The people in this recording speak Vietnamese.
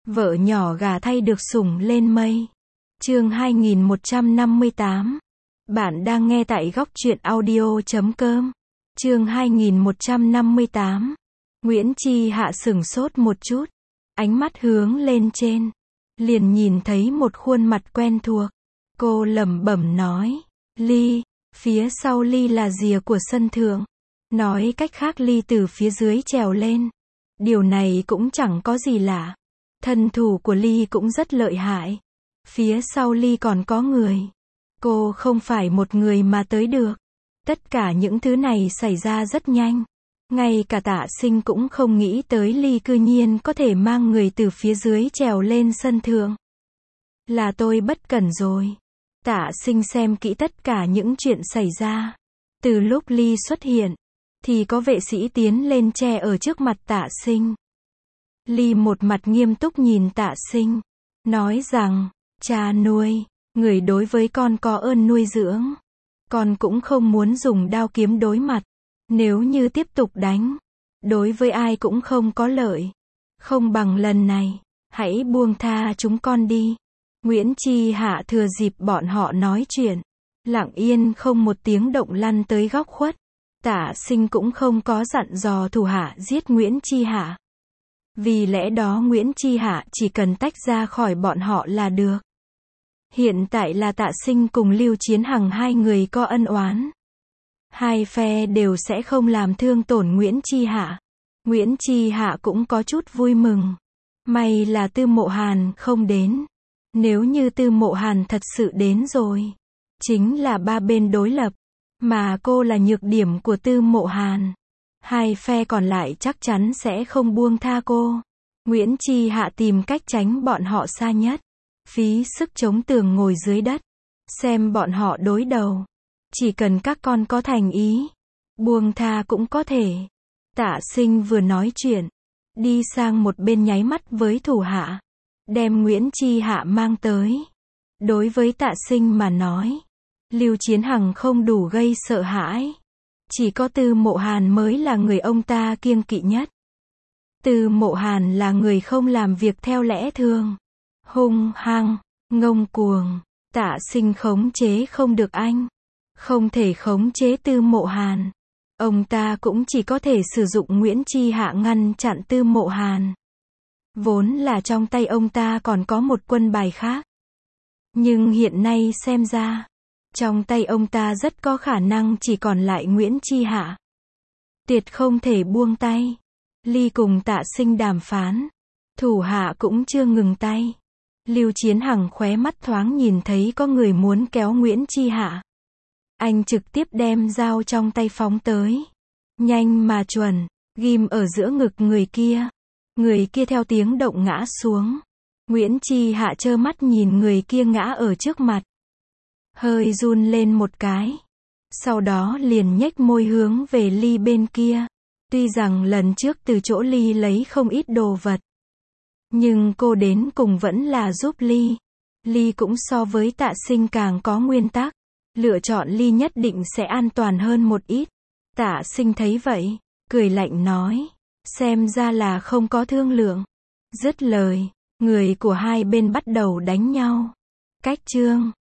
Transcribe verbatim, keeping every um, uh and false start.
Vợ nhỏ gà thay được sủng lên mây. Chương hai nghìn một trăm năm mươi tám. Bạn đang nghe tại góc truyện audio chấm com. Chương hai nghìn một trăm năm mươi tám. Nguyễn Chi Hạ sửng sốt một chút, ánh mắt hướng lên trên, liền nhìn thấy một khuôn mặt quen thuộc. Cô lẩm bẩm nói, Ly. Phía sau Ly là rìa của sân thượng. Nói cách khác Ly từ phía dưới trèo lên. Điều này cũng chẳng có gì lạ. Thân thủ của Ly cũng rất lợi hại. Phía sau Ly còn có người. Cô không phải một người mà tới được. Tất cả những thứ này xảy ra rất nhanh. Ngay cả Tạ Sinh cũng không nghĩ tới Ly cư nhiên có thể mang người từ phía dưới trèo lên sân thượng. Là tôi bất cẩn rồi. Tạ Sinh xem kỹ tất cả những chuyện xảy ra. Từ lúc Ly xuất hiện, thì có vệ sĩ tiến lên che ở trước mặt Tạ Sinh. Ly một mặt nghiêm túc nhìn Tạ Sinh, nói rằng, cha nuôi, người đối với con có ơn nuôi dưỡng. Con cũng không muốn dùng đao kiếm đối mặt. Nếu như tiếp tục đánh, đối với ai cũng không có lợi. Không bằng lần này, hãy buông tha chúng con đi. Nguyễn Chi Hạ thừa dịp bọn họ nói chuyện, lặng yên không một tiếng động lăn tới góc khuất. Tạ Sinh cũng không có dặn dò thủ hạ giết Nguyễn Chi Hạ. Vì lẽ đó Nguyễn Chi Hạ chỉ cần tách ra khỏi bọn họ là được. Hiện tại là Tạ Sinh cùng Lưu Chiến Hằng hai người có ân oán. Hai phe đều sẽ không làm thương tổn Nguyễn Chi Hạ. Nguyễn Chi Hạ cũng có chút vui mừng. May là Tư Mộ Hàn không đến. Nếu như Tư Mộ Hàn thật sự đến rồi, chính là ba bên đối lập. Mà cô là nhược điểm của Tư Mộ Hàn. Hai phe còn lại chắc chắn sẽ không buông tha cô. Nguyễn Chi Hạ tìm cách tránh bọn họ xa nhất. Phí sức chống tường ngồi dưới đất. Xem bọn họ đối đầu. Chỉ cần các con có thành ý, buông tha cũng có thể. Tạ Sinh vừa nói chuyện, đi sang một bên nháy mắt với thủ hạ. Đem Nguyễn Chi Hạ mang tới. Đối với Tạ Sinh mà nói, Lưu Chiến Hằng không đủ gây sợ hãi. Chỉ có Tư Mộ Hàn mới là người ông ta kiêng kỵ nhất. Tư Mộ Hàn là người không làm việc theo lẽ thường. Hung hăng, ngông cuồng. Tạ Sinh khống chế không được anh. Không thể khống chế Tư Mộ Hàn. Ông ta cũng chỉ có thể sử dụng Nguyễn Chi Hạ ngăn chặn Tư Mộ Hàn. Vốn là trong tay ông ta còn có một quân bài khác. Nhưng hiện nay xem ra, trong tay ông ta rất có khả năng chỉ còn lại Nguyễn Chi Hạ. Tuyệt không thể buông tay. Ly cùng Tạ Sinh đàm phán. Thủ hạ cũng chưa ngừng tay. Lưu Chiến Hằng khóe mắt thoáng nhìn thấy có người muốn kéo Nguyễn Chi Hạ. Anh trực tiếp đem dao trong tay phóng tới. Nhanh mà chuẩn, ghim ở giữa ngực người kia. Người kia theo tiếng động ngã xuống. Nguyễn Chi Hạ trơ mắt nhìn người kia ngã ở trước mặt. Hơi run lên một cái. Sau đó liền nhếch môi hướng về Ly bên kia. Tuy rằng lần trước từ chỗ Ly lấy không ít đồ vật. Nhưng cô đến cùng vẫn là giúp Ly. Ly cũng so với Tạ Sinh càng có nguyên tắc. Lựa chọn Ly nhất định sẽ an toàn hơn một ít. Tạ Sinh thấy vậy, cười lạnh nói. Xem ra là không có thương lượng. Dứt lời, người của hai bên bắt đầu đánh nhau. Cách chương